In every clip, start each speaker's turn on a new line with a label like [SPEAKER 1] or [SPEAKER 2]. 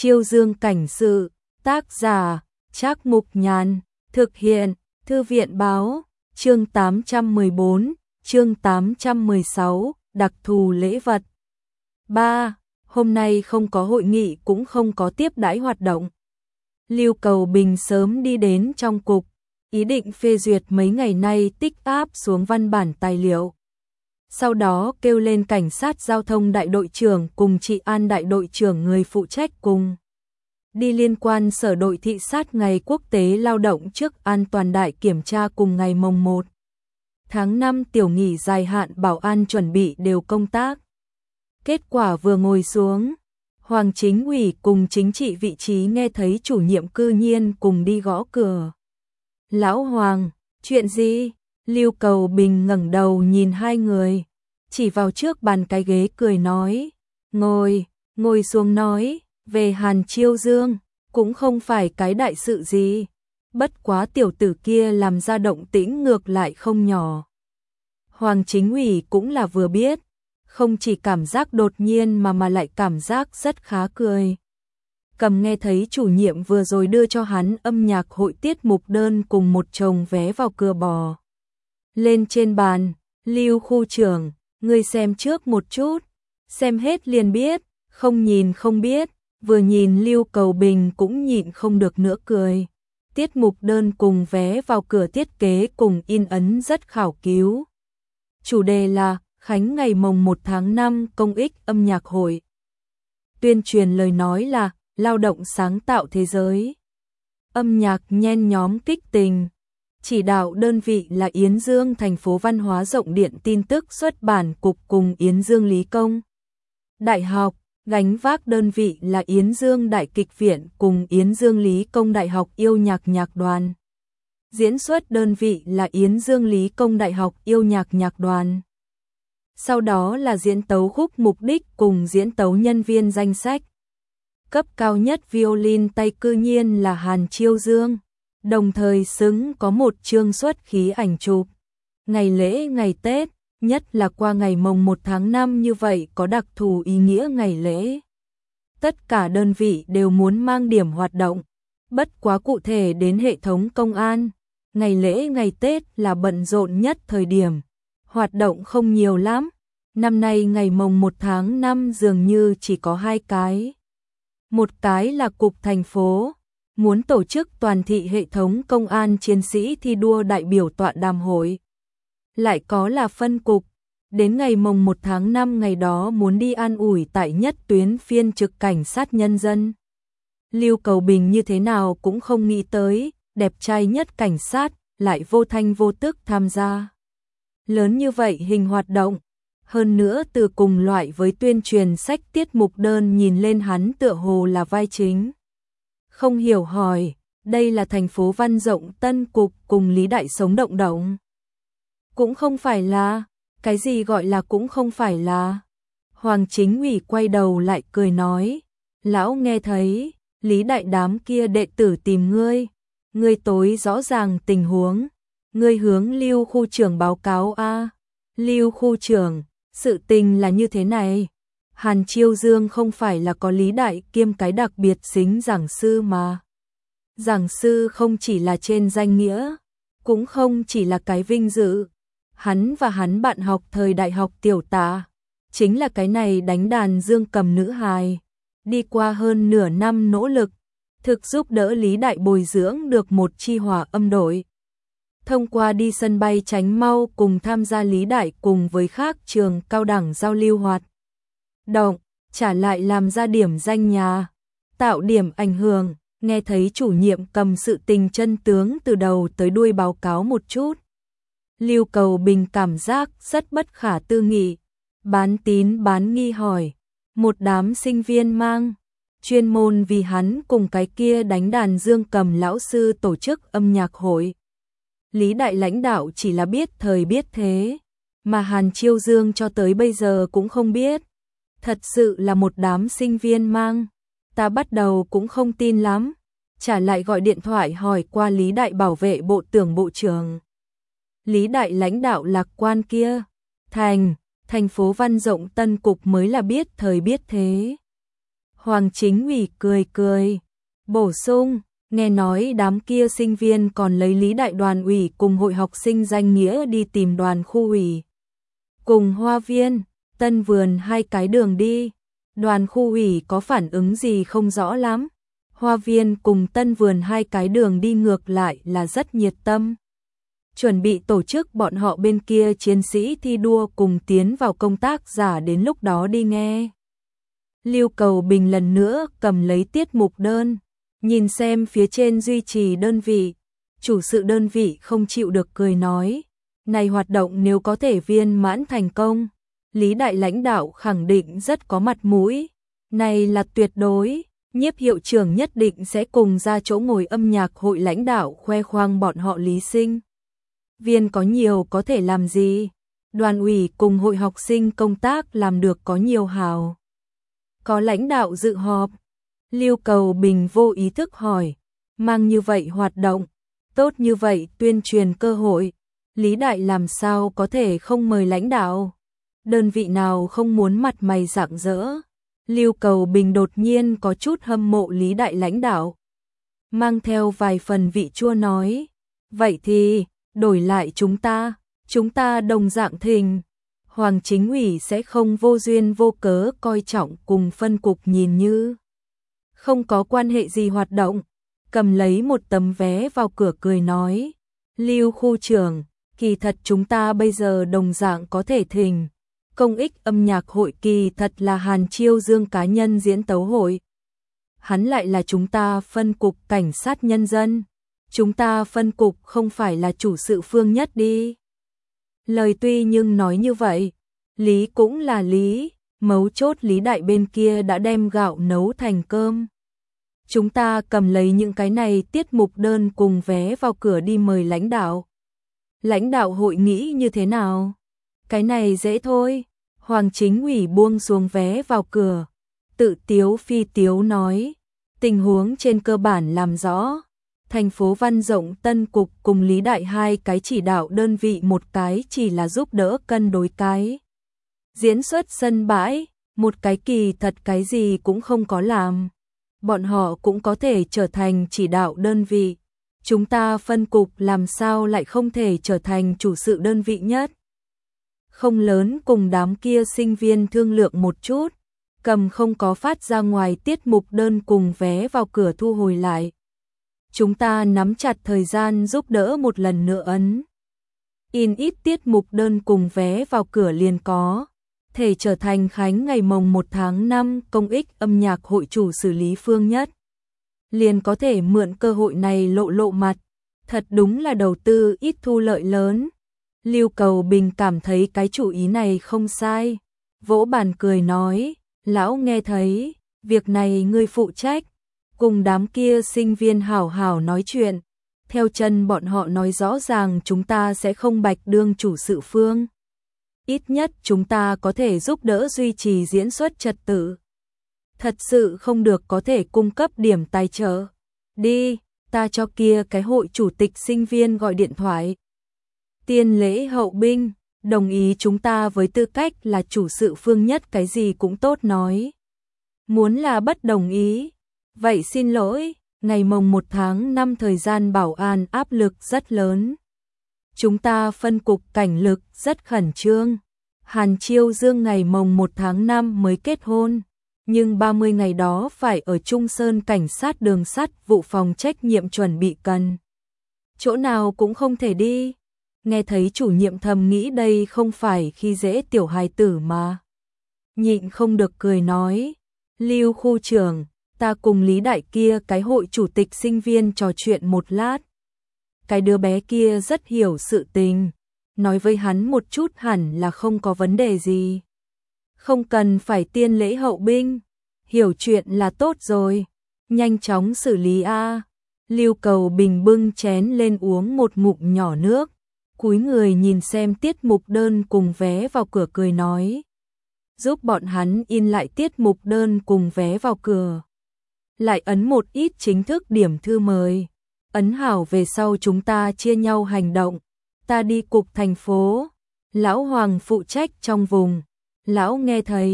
[SPEAKER 1] Chiêu Dương cảnh sự, tác giả, Trác Mục Nhàn, thực hiện, Thư viện báo, chương 814, chương 816, đặc thù lễ vật. 3. Hôm nay không có hội nghị cũng không có tiếp đãi hoạt động. Lưu Cầu Bình sớm đi đến trong cục, ý định phê duyệt mấy ngày nay tích áp xuống văn bản tài liệu. Sau đó kêu lên cảnh sát giao thông đại đội trưởng cùng trị an đại đội trưởng người phụ trách cùng đi liên quan sở đội thị sát ngày quốc tế lao động trước an toàn đại kiểm tra cùng ngày mồng 1 tháng 5 tiểu nghỉ dài hạn bảo an chuẩn bị đều công tác. Kết quả vừa ngồi xuống, Hoàng Chính ủy cùng chính trị vị trí nghe thấy chủ nhiệm cư nhiên cùng đi gõ cửa. Lão Hoàng, chuyện gì? Lưu Cầu Bình ngẩng đầu nhìn hai người, chỉ vào trước bàn cái ghế cười nói, ngồi xuống nói, về Hàn Chiêu Dương, cũng không phải cái đại sự gì, bất quá tiểu tử kia làm ra động tĩnh ngược lại không nhỏ. Hoàng Chính ủy cũng là vừa biết, không chỉ cảm giác đột nhiên mà lại cảm giác rất khá cười. Cầm nghe thấy chủ nhiệm vừa rồi đưa cho hắn âm nhạc hội tiết mục đơn cùng một chồng vé vào cửa bò lên trên bàn, Lưu khu trưởng, ngươi xem trước một chút, xem hết liền biết, không nhìn không biết. Vừa nhìn Lưu Cầu Bình cũng nhịn không được nữa cười. Tiết mục đơn cùng vé vào cửa thiết kế cùng in ấn rất khảo cứu. Chủ đề là Khánh ngày mồng 1 tháng 5 công ích âm nhạc hội. Tuyên truyền lời nói là lao động sáng tạo thế giới. Âm nhạc nhen nhóm kích tình. Chỉ đạo đơn vị là Yến Dương thành phố văn hóa rộng điện tin tức xuất bản cục cùng Yến Dương Lý Công Đại học. Gánh vác đơn vị là Yến Dương Đại Kịch Viện cùng Yến Dương Lý Công Đại học yêu nhạc nhạc đoàn. Diễn xuất đơn vị là Yến Dương Lý Công Đại học yêu nhạc nhạc đoàn. Sau đó là diễn tấu khúc mục đích cùng diễn tấu nhân viên danh sách. Cấp cao nhất violin tay cư nhiên là Hàn Chiêu Dương, đồng thời xứng có một chương xuất khí ảnh chụp. Ngày lễ ngày Tết, nhất là qua ngày mồng 1 tháng 5 như vậy có đặc thù ý nghĩa ngày lễ. Tất cả đơn vị đều muốn mang điểm hoạt động, bất quá cụ thể đến hệ thống công an, ngày lễ ngày Tết là bận rộn nhất thời điểm, hoạt động không nhiều lắm. Năm nay ngày mồng 1 tháng 5 dường như chỉ có 2 cái. Một cái là cục thành phố, muốn tổ chức toàn thị hệ thống công an chiến sĩ thi đua đại biểu tọa đàm hội. Lại có là phân cục, đến ngày mồng 1 tháng 5 ngày đó muốn đi an ủi tại nhất tuyến phiên trực cảnh sát nhân dân. Lưu Cầu Bình như thế nào cũng không nghĩ tới, đẹp trai nhất cảnh sát, lại vô thanh vô tức tham gia. Lớn như vậy hình hoạt động, hơn nữa từ cùng loại với tuyên truyền sách tiết mục đơn nhìn lên hắn tựa hồ là vai chính. Không hiểu hỏi, đây là thành phố văn rộng tân cục cùng Lý Đại sống động động. Cũng không phải là, cái gì gọi là cũng không phải là. Hoàng Chính ủy quay đầu lại cười nói, lão nghe thấy, Lý Đại đám kia đệ tử tìm ngươi tối rõ ràng tình huống, ngươi hướng Lưu khu trưởng báo cáo a. Lưu khu trưởng, sự tình là như thế này, Hàn Chiêu Dương không phải là có Lý Đại kiêm cái đặc biệt xính giảng sư mà. Giảng sư không chỉ là trên danh nghĩa, cũng không chỉ là cái vinh dự. Hắn và hắn bạn học thời đại học tiểu tá, chính là cái này đánh đàn dương cầm nữ hài. Đi qua hơn nửa năm nỗ lực, thực giúp đỡ Lý Đại bồi dưỡng được một chi hòa âm đội. Thông qua đi sân bay Tránh Mau cùng tham gia Lý Đại cùng với khác trường cao đẳng giao lưu hoạt động, trả lại làm ra điểm danh nhà, tạo điểm ảnh hưởng. Nghe thấy chủ nhiệm cầm sự tình chân tướng từ đầu tới đuôi báo cáo một chút. Lưu Cầu Bình cảm giác rất bất khả tư nghị, bán tín bán nghi hỏi, một đám sinh viên mang, chuyên môn vì hắn cùng cái kia đánh đàn dương cầm lão sư tổ chức âm nhạc hội. Lý Đại lãnh đạo chỉ là biết thời biết thế, mà Hàn Chiêu Dương cho tới bây giờ cũng không biết. Thật sự là một đám sinh viên mang, ta bắt đầu cũng không tin lắm, trả lại gọi điện thoại hỏi qua Lý Đại bảo vệ bộ tưởng bộ trưởng. Lý Đại lãnh đạo lạc quan kia, thành phố văn rộng tân cục mới là biết thời biết thế. Hoàng Chính Ủy cười cười, bổ sung, nghe nói đám kia sinh viên còn lấy Lý Đại đoàn ủy cùng hội học sinh danh nghĩa đi tìm đoàn khu ủy. Cùng Hoa Viên, Tân Vườn hai cái đường đi, đoàn khu ủy có phản ứng gì không rõ lắm. Hoa Viên cùng Tân Vườn hai cái đường đi ngược lại là rất nhiệt tâm. Chuẩn bị tổ chức bọn họ bên kia chiến sĩ thi đua cùng tiến vào công tác giả đến lúc đó đi nghe. Lưu Cầu Bình lần nữa cầm lấy tiết mục đơn, nhìn xem phía trên duy trì đơn vị, chủ sự đơn vị không chịu được cười nói, này hoạt động nếu có thể viên mãn thành công, Lý Đại lãnh đạo khẳng định rất có mặt mũi, này là tuyệt đối, Nhiếp hiệu trưởng nhất định sẽ cùng ra chỗ ngồi âm nhạc hội lãnh đạo khoe khoang bọn họ Lý sinh viên có nhiều có thể làm gì, đoàn ủy cùng hội học sinh công tác làm được có nhiều hào. Có lãnh đạo dự họp, Lưu Cầu Bình vô ý thức hỏi, mang như vậy hoạt động, tốt như vậy tuyên truyền cơ hội, Lý Đại làm sao có thể không mời lãnh đạo, đơn vị nào không muốn mặt mày rạng rỡ. Lưu Cầu Bình đột nhiên có chút hâm mộ Lý Đại lãnh đạo, mang theo vài phần vị chua nói, vậy thì, đổi lại chúng ta đồng dạng thình. Hoàng Chính Ủy sẽ không vô duyên vô cớ coi trọng cùng phân cục nhìn như không có quan hệ gì hoạt động, cầm lấy một tấm vé vào cửa cười nói, Lưu khu trưởng, kỳ thật chúng ta bây giờ đồng dạng có thể thình. Công ích âm nhạc hội kỳ thật là Hàn Chiêu Dương cá nhân diễn tấu hội. Hắn lại là chúng ta phân cục cảnh sát nhân dân. Chúng ta phân cục không phải là chủ sự Phương Nhất đi. Lời tuy nhưng nói như vậy, lý cũng là lý, mấu chốt Lý Đại bên kia đã đem gạo nấu thành cơm. Chúng ta cầm lấy những cái này tiết mục đơn cùng vé vào cửa đi mời lãnh đạo. Lãnh đạo hội nghĩ như thế nào? Cái này dễ thôi. Hoàng Chính Ủy buông xuống vé vào cửa, tự tiếu phi tiếu nói, tình huống trên cơ bản làm rõ, thành phố Văn Rộng Tân Cục cùng Lý Đại hai cái chỉ đạo đơn vị, một cái chỉ là giúp đỡ cân đối cái diễn xuất sân bãi, một cái kỳ thật cái gì cũng không có làm, bọn họ cũng có thể trở thành chỉ đạo đơn vị, chúng ta phân cục làm sao lại không thể trở thành chủ sự đơn vị nhất. Không lớn cùng đám kia sinh viên thương lượng một chút, cầm không có phát ra ngoài tiết mục đơn cùng vé vào cửa thu hồi lại. Chúng ta nắm chặt thời gian giúp đỡ một lần nữa ấn. In ít tiết mục đơn cùng vé vào cửa liền có, thể trở thành khánh ngày mồng 1 tháng 5 công ích âm nhạc hội chủ xử lý Phương Nhất. Liền có thể mượn cơ hội này lộ mặt, thật đúng là đầu tư ít thu lợi lớn. Lưu Cầu Bình cảm thấy cái chủ ý này không sai, vỗ bàn cười nói, lão nghe thấy, việc này ngươi phụ trách, cùng đám kia sinh viên hảo hảo nói chuyện, theo chân bọn họ nói rõ ràng chúng ta sẽ không bạch đương chủ sự Phương. Ít nhất chúng ta có thể giúp đỡ duy trì diễn xuất trật tự. Thật sự không được có thể cung cấp điểm tài trợ. Đi, ta cho kia cái hội chủ tịch sinh viên gọi điện thoại. Tiên lễ hậu binh, đồng ý chúng ta với tư cách là chủ sự Phương Nhất cái gì cũng tốt nói. Muốn là bất đồng ý, vậy xin lỗi, ngày mồng 1 tháng 5 thời gian bảo an áp lực rất lớn. Chúng ta phân cục cảnh lực rất khẩn trương. Hàn Chiêu Dương ngày mồng 1 tháng 5 mới kết hôn, nhưng 30 ngày đó phải ở Trung Sơn cảnh sát đường sắt vụ phòng trách nhiệm chuẩn bị cần. Chỗ nào cũng không thể đi. Nghe thấy chủ nhiệm thầm nghĩ đây không phải khi dễ tiểu hài tử mà. Nhịn không được cười nói, Lưu khu trưởng, ta cùng Lý Đại kia cái hội chủ tịch sinh viên trò chuyện một lát. Cái đứa bé kia rất hiểu sự tình, nói với hắn một chút hẳn là không có vấn đề gì. Không cần phải tiên lễ hậu binh, hiểu chuyện là tốt rồi, nhanh chóng xử lý a. Lưu Cầu Bình bưng chén lên uống một ngụm nhỏ nước, cúi người nhìn xem tiết mục đơn cùng vé vào cửa cười nói. Giúp bọn hắn in lại tiết mục đơn cùng vé vào cửa. Lại ấn một ít chính thức điểm thư mời. Ấn hảo về sau chúng ta chia nhau hành động. Ta đi cục thành phố. Lão Hoàng phụ trách trong vùng. Lão nghe thấy,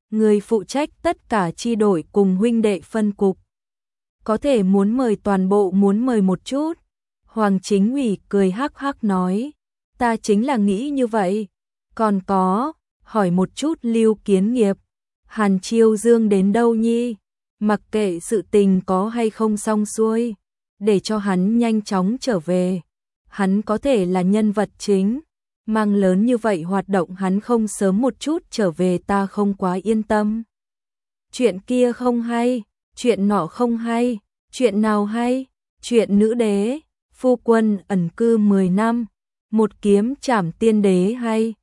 [SPEAKER 1] người phụ trách tất cả chi đội cùng huynh đệ phân cục. Có thể muốn mời toàn bộ muốn mời một chút. Hoàng Chính Ủy cười hắc hắc nói, ta chính là nghĩ như vậy. Còn có, hỏi một chút Lưu Kiến Nghiệp, Hàn Chiêu Dương đến đâu nhi? Mặc kệ sự tình có hay không xong xuôi, để cho hắn nhanh chóng trở về. Hắn có thể là nhân vật chính, mang lớn như vậy hoạt động hắn không sớm một chút trở về ta không quá yên tâm. Chuyện kia không hay, chuyện nọ không hay, chuyện nào hay? Chuyện nữ đế, phu quân ẩn cư 10 năm, một kiếm trảm tiên đế hay?